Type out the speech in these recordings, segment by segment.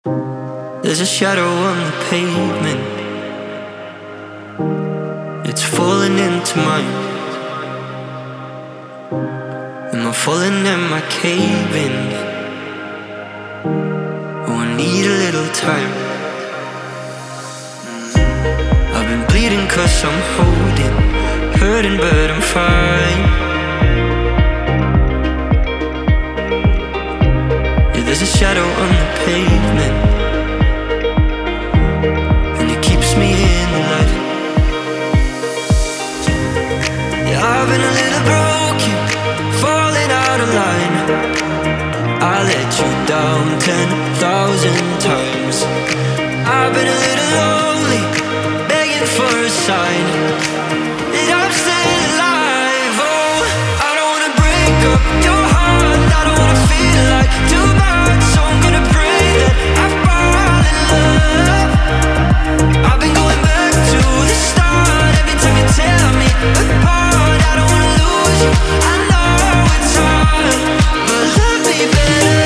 There's a shadow on the pavement. It's falling into mine. Am I falling? Am I caving? Oh, I need a little time. I've been bleeding 'cause I'm holding, hurting but I'm fine. Yeah, there's a shadow on the pavement, and it keeps me in the light. Yeah, I've been a little broken, falling out of line. I let you down 10,000 times. I've been a little lonely, begging for a sign that I'm still alive. Oh, I don't wanna break up your heart, I don't wanna feel like too much, so I'm gonna pray that I fall in love. I've been going back to the start, every time you tear me apart. I don't wanna lose you, I know it's hard, but love me better.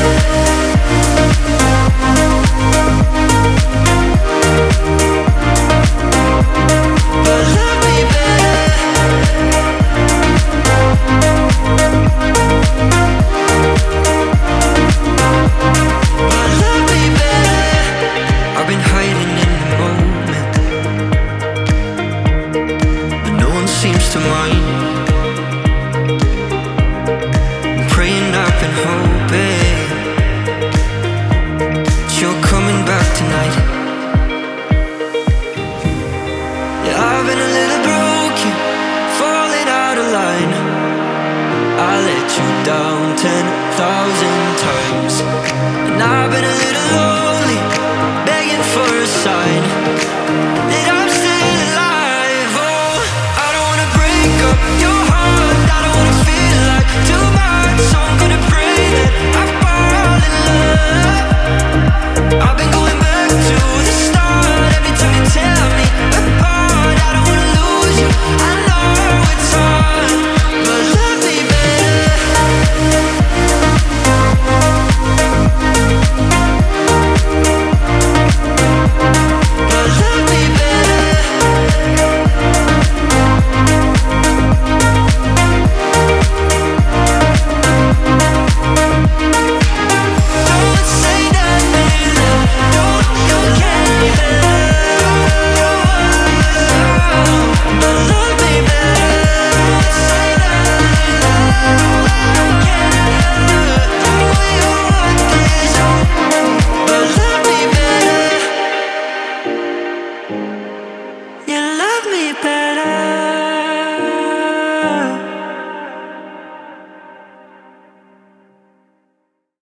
But love me better. But love me better. I've been hiding in the moment, but no one seems to mind. I'm praying, I've been hoping that you're coming back tonight. Yeah, I've been a little broken, falling out of line. I let you down 10